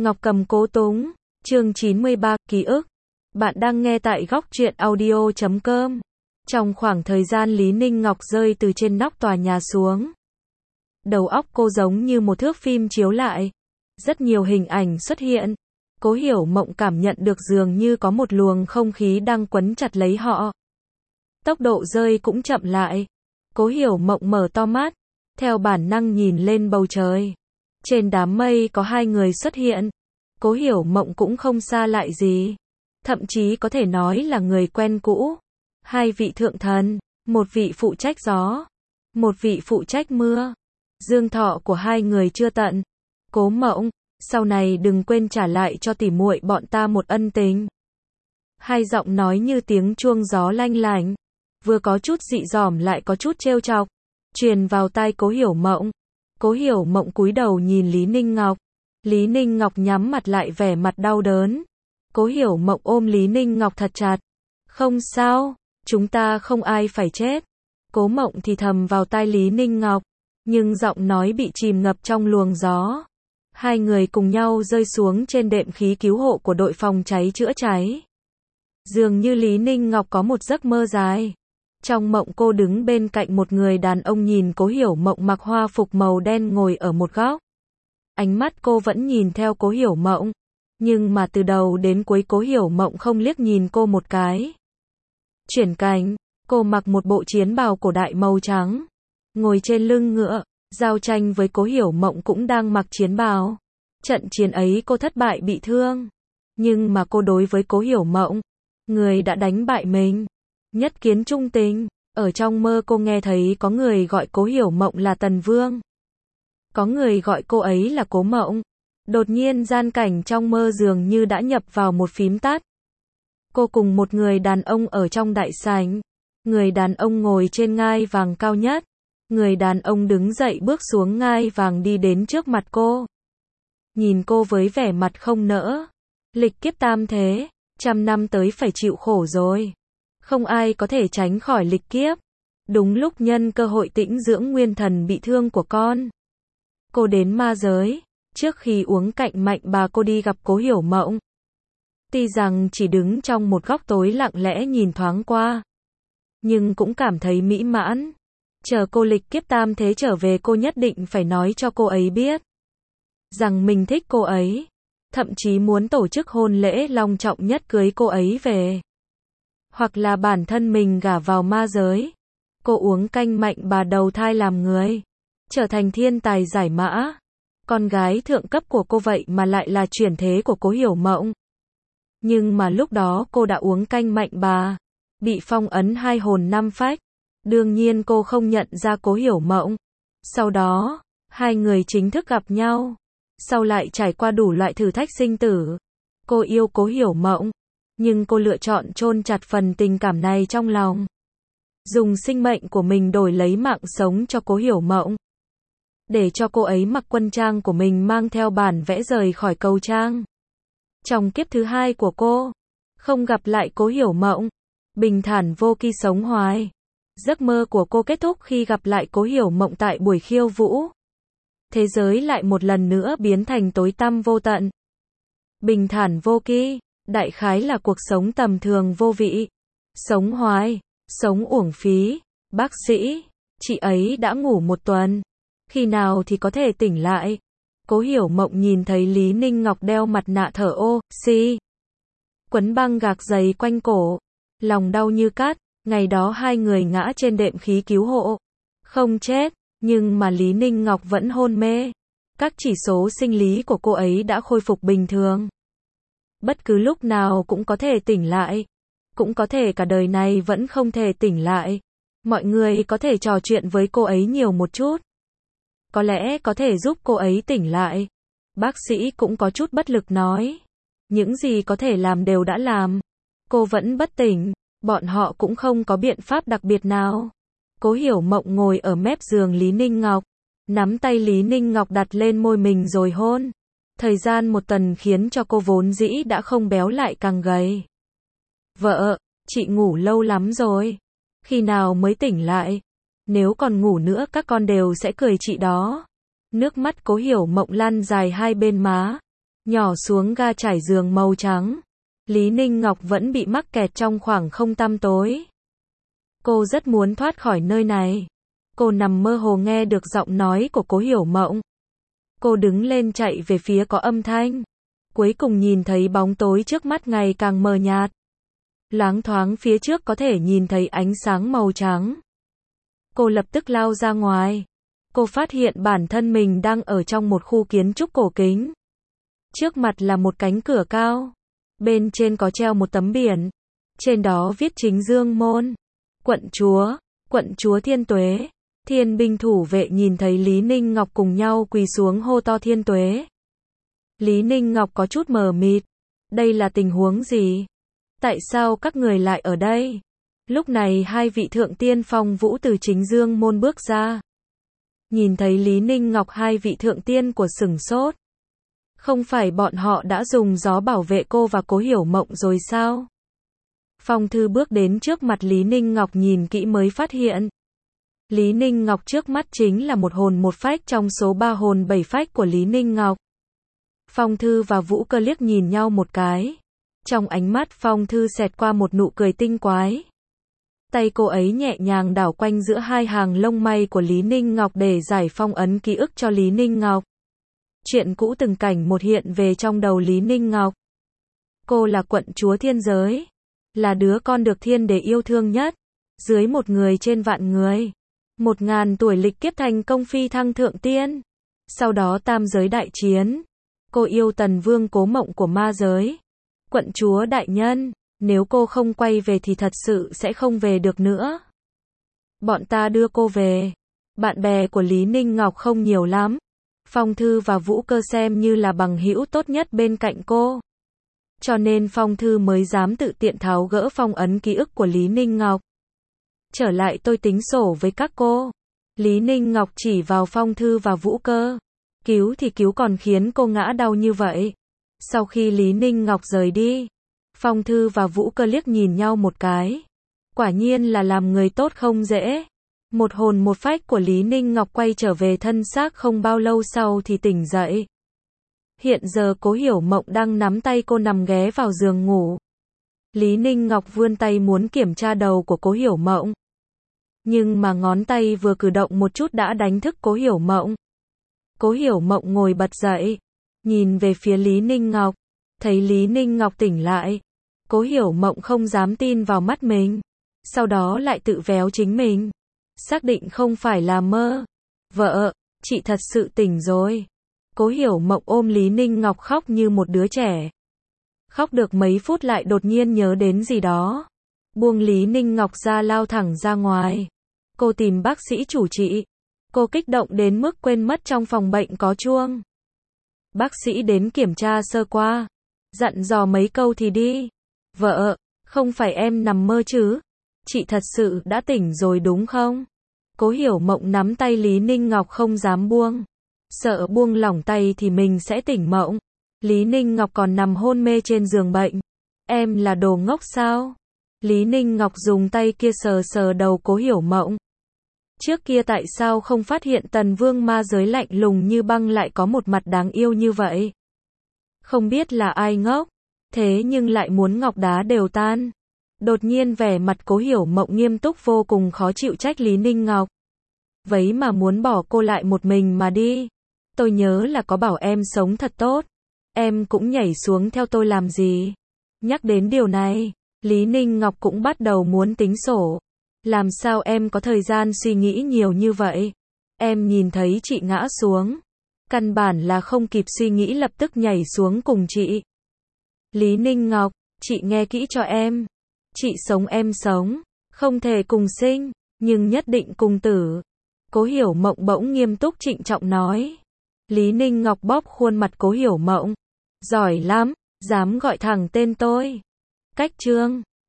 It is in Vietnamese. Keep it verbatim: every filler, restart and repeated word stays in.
Ngọc Cầm Cố Túng, chương chín mươi ba, ký ức. Bạn đang nghe tại góc truyện audio chấm com. Trong khoảng thời gian Lý Ninh Ngọc rơi từ trên nóc tòa nhà xuống, đầu óc cô giống như một thước phim chiếu lại. Rất nhiều hình ảnh xuất hiện. Cố Hiểu Mộng cảm nhận được dường như có một luồng không khí đang quấn chặt lấy họ. Tốc độ rơi cũng chậm lại. Cố Hiểu Mộng mở to mắt, theo bản năng nhìn lên bầu trời. Trên đám mây có hai người xuất hiện. Cố Hiểu Mộng cũng không xa lại gì. Thậm chí có thể nói là người quen cũ. Hai vị thượng thần, một vị phụ trách gió, một vị phụ trách mưa. Dương thọ của hai người chưa tận. Cố Mộng, sau này đừng quên trả lại cho tỉ muội bọn ta một ân tình. Hai giọng nói như tiếng chuông gió lanh lảnh, vừa có chút dị dỏm lại có chút trêu chọc, truyền vào tai Cố Hiểu Mộng. Cố Hiểu Mộng cúi đầu nhìn Lý Ninh Ngọc. Lý Ninh Ngọc nhắm mặt lại vẻ mặt đau đớn. Cố Hiểu Mộng ôm Lý Ninh Ngọc thật chặt. Không sao, chúng ta không ai phải chết. Cố Mộng thì thầm vào tai Lý Ninh Ngọc, nhưng giọng nói bị chìm ngập trong luồng gió. Hai người cùng nhau rơi xuống trên đệm khí cứu hộ của đội phòng cháy chữa cháy. Dường như Lý Ninh Ngọc có một giấc mơ dài. Trong mộng cô đứng bên cạnh một người đàn ông nhìn Cố Hiểu Mộng mặc hoa phục màu đen ngồi ở một góc. Ánh mắt cô vẫn nhìn theo Cố Hiểu Mộng, nhưng mà từ đầu đến cuối Cố Hiểu Mộng không liếc nhìn cô một cái. Chuyển cảnh, cô mặc một bộ chiến bào cổ đại màu trắng, ngồi trên lưng ngựa. Giao tranh với Cố Hiểu Mộng cũng đang mặc chiến bào. Trận chiến ấy cô thất bại bị thương, nhưng mà cô đối với Cố Hiểu Mộng, người đã đánh bại mình, nhất kiến trung tình. Ở trong mơ cô nghe thấy có người gọi Cố Hiểu Mộng là Tần Vương, có người gọi cô ấy là Cố Mộng. Đột nhiên gian cảnh trong mơ dường như đã nhập vào một phím tắt. Cô cùng một người đàn ông ở trong đại sảnh. Người đàn ông ngồi trên ngai vàng cao nhất. Người đàn ông đứng dậy bước xuống ngai vàng đi đến trước mặt cô. Nhìn cô với vẻ mặt không nỡ. Lịch kiếp tam thế, trăm năm tới phải chịu khổ rồi. Không ai có thể tránh khỏi lịch kiếp. Đúng lúc nhân cơ hội tĩnh dưỡng nguyên thần bị thương của con, cô đến ma giới. Trước khi uống cạnh mạnh bà cô đi gặp Cố Hiểu Mộng. Tuy rằng chỉ đứng trong một góc tối lặng lẽ nhìn thoáng qua, nhưng cũng cảm thấy mỹ mãn. Chờ cô lịch kiếp tam thế trở về cô nhất định phải nói cho cô ấy biết rằng mình thích cô ấy. Thậm chí muốn tổ chức hôn lễ long trọng nhất cưới cô ấy về. Hoặc là bản thân mình gả vào ma giới. Cô uống canh mạnh bà đầu thai làm người, trở thành thiên tài giải mã. Con gái thượng cấp của cô vậy mà lại là chuyển thế của Cố Hiểu Mộng. Nhưng mà lúc đó cô đã uống canh mạnh bà, bị phong ấn hai hồn năm phách. Đương nhiên cô không nhận ra Cố Hiểu Mộng. Sau đó, hai người chính thức gặp nhau. Sau lại trải qua đủ loại thử thách sinh tử. Cô yêu Cố Hiểu Mộng, nhưng cô lựa chọn chôn chặt phần tình cảm này trong lòng. Dùng sinh mệnh của mình đổi lấy mạng sống cho Cố Hiểu Mộng. Để cho cô ấy mặc quân trang của mình mang theo bản vẽ rời khỏi cầu trang. Trong kiếp thứ hai của cô, không gặp lại Cố Hiểu Mộng, bình thản vô kỳ sống hoài. Giấc mơ của cô kết thúc khi gặp lại Cố Hiểu Mộng tại buổi khiêu vũ. Thế giới lại một lần nữa biến thành tối tăm vô tận. Bình thản vô kỳ, đại khái là cuộc sống tầm thường vô vị. Sống hoài, sống uổng phí. Bác sĩ, chị ấy đã ngủ một tuần. Khi nào thì có thể tỉnh lại? Cố Hiểu Mộng nhìn thấy Lý Ninh Ngọc đeo mặt nạ thở oxy, quấn băng gạc dày quanh cổ. Lòng đau như cắt. Ngày đó hai người ngã trên đệm khí cứu hộ. Không chết, nhưng mà Lý Ninh Ngọc vẫn hôn mê. Các chỉ số sinh lý của cô ấy đã khôi phục bình thường. Bất cứ lúc nào cũng có thể tỉnh lại. Cũng có thể cả đời này vẫn không thể tỉnh lại. Mọi người có thể trò chuyện với cô ấy nhiều một chút. Có lẽ có thể giúp cô ấy tỉnh lại. Bác sĩ cũng có chút bất lực nói. Những gì có thể làm đều đã làm. Cô vẫn bất tỉnh. Bọn họ cũng không có biện pháp đặc biệt nào. Cố Hiểu Mộng ngồi ở mép giường Lý Ninh Ngọc, nắm tay Lý Ninh Ngọc đặt lên môi mình rồi hôn. Thời gian một tuần khiến cho cô vốn dĩ đã không béo lại càng gầy. Vợ, chị ngủ lâu lắm rồi. Khi nào mới tỉnh lại? Nếu còn ngủ nữa các con đều sẽ cười chị đó. Nước mắt Cố Hiểu Mộng lăn dài hai bên má. Nhỏ xuống ga trải giường màu trắng. Lý Ninh Ngọc vẫn bị mắc kẹt trong khoảng không tăm tối. Cô rất muốn thoát khỏi nơi này. Cô nằm mơ hồ nghe được giọng nói của Cố Hiểu Mộng. Cô đứng lên chạy về phía có âm thanh. Cuối cùng nhìn thấy bóng tối trước mắt ngày càng mờ nhạt. Loáng thoáng phía trước có thể nhìn thấy ánh sáng màu trắng. Cô lập tức lao ra ngoài. Cô phát hiện bản thân mình đang ở trong một khu kiến trúc cổ kính. Trước mặt là một cánh cửa cao. Bên trên có treo một tấm biển. Trên đó viết Chính Dương Môn. Quận chúa, quận chúa Thiên Tuế. Thiên binh thủ vệ nhìn thấy Lý Ninh Ngọc cùng nhau quỳ xuống hô to Thiên Tuế. Lý Ninh Ngọc có chút mờ mịt. Đây là tình huống gì? Tại sao các người lại ở đây? Lúc này hai vị thượng tiên phong vũ từ Chính Dương Môn bước ra. Nhìn thấy Lý Ninh Ngọc, hai vị thượng tiên của sửng sốt. Không phải bọn họ đã dùng gió bảo vệ cô và Cố Hiểu Mộng rồi sao? Phong Thư bước đến trước mặt Lý Ninh Ngọc nhìn kỹ mới phát hiện. Lý Ninh Ngọc trước mắt chính là một hồn một phách trong số ba hồn bảy phách của Lý Ninh Ngọc. Phong Thư và Vũ Cơ liếc nhìn nhau một cái. Trong ánh mắt Phong Thư xẹt qua một nụ cười tinh quái. Tay cô ấy nhẹ nhàng đảo quanh giữa hai hàng lông mày của Lý Ninh Ngọc để giải phong ấn ký ức cho Lý Ninh Ngọc. Chuyện cũ từng cảnh một hiện về trong đầu Lý Ninh Ngọc. Cô là quận chúa thiên giới. Là đứa con được thiên đế yêu thương nhất. Dưới một người trên vạn người. Một ngàn tuổi lịch kiếp thành công phi thăng thượng tiên. Sau đó tam giới đại chiến. Cô yêu tần vương Cố Mộng của ma giới. Quận chúa đại nhân, nếu cô không quay về thì thật sự sẽ không về được nữa. Bọn ta đưa cô về. Bạn bè của Lý Ninh Ngọc không nhiều lắm. Phong Thư và Vũ Cơ xem như là bằng hữu tốt nhất bên cạnh cô. Cho nên Phong Thư mới dám tự tiện tháo gỡ phong ấn ký ức của Lý Ninh Ngọc. Trở lại tôi tính sổ với các cô. Lý Ninh Ngọc chỉ vào Phong Thư và Vũ Cơ. Cứu thì cứu, còn khiến cô ngã đau như vậy. Sau khi Lý Ninh Ngọc rời đi, Phong Thư và Vũ Cơ liếc nhìn nhau một cái. Quả nhiên là làm người tốt không dễ. Một hồn một phách của Lý Ninh Ngọc quay trở về thân xác không bao lâu sau thì tỉnh dậy. Hiện giờ Cố Hiểu Mộng đang nắm tay cô nằm ghé vào giường ngủ. Lý Ninh Ngọc vươn tay muốn kiểm tra đầu của Cố Hiểu Mộng. Nhưng mà ngón tay vừa cử động một chút đã đánh thức Cố Hiểu Mộng. Cố Hiểu Mộng ngồi bật dậy, nhìn về phía Lý Ninh Ngọc, thấy Lý Ninh Ngọc tỉnh lại. Cố Hiểu Mộng không dám tin vào mắt mình, sau đó lại tự véo chính mình, xác định không phải là mơ. Vợ, chị thật sự tỉnh rồi. Cố Hiểu Mộng ôm Lý Ninh Ngọc khóc như một đứa trẻ. Khóc được mấy phút lại đột nhiên nhớ đến gì đó. Buông Lý Ninh Ngọc ra lao thẳng ra ngoài. Cô tìm bác sĩ chủ trị. Cô kích động đến mức quên mất trong phòng bệnh có chuông. Bác sĩ đến kiểm tra sơ qua. Dặn dò mấy câu thì đi. Vợ, không phải em nằm mơ chứ? Chị thật sự đã tỉnh rồi đúng không? Cố Hiểu Mộng nắm tay Lý Ninh Ngọc không dám buông. Sợ buông lỏng tay thì mình sẽ tỉnh mộng. Lý Ninh Ngọc còn nằm hôn mê trên giường bệnh. Em là đồ ngốc sao? Lý Ninh Ngọc dùng tay kia sờ sờ đầu Cố Hiểu Mộng. Trước kia tại sao không phát hiện tần vương ma giới lạnh lùng như băng lại có một mặt đáng yêu như vậy? Không biết là ai ngốc, thế nhưng lại muốn ngọc đá đều tan. Đột nhiên vẻ mặt Cố Hiểu Mộng nghiêm túc vô cùng khó chịu trách Lý Ninh Ngọc. Vậy mà muốn bỏ cô lại một mình mà đi. Tôi nhớ là có bảo em sống thật tốt. Em cũng nhảy xuống theo tôi làm gì? Nhắc đến điều này, Lý Ninh Ngọc cũng bắt đầu muốn tính sổ. Làm sao em có thời gian suy nghĩ nhiều như vậy? Em nhìn thấy chị ngã xuống. Căn bản là không kịp suy nghĩ lập tức nhảy xuống cùng chị. Lý Ninh Ngọc, chị nghe kỹ cho em. Chị sống em sống. Không thể cùng sinh, nhưng nhất định cùng tử. Cố Hiểu Mộng bỗng nghiêm túc trịnh trọng nói. Lý Ninh Ngọc bóp khuôn mặt Cố Hiểu Mộng. Giỏi lắm, dám gọi thẳng tên tôi. Cách chương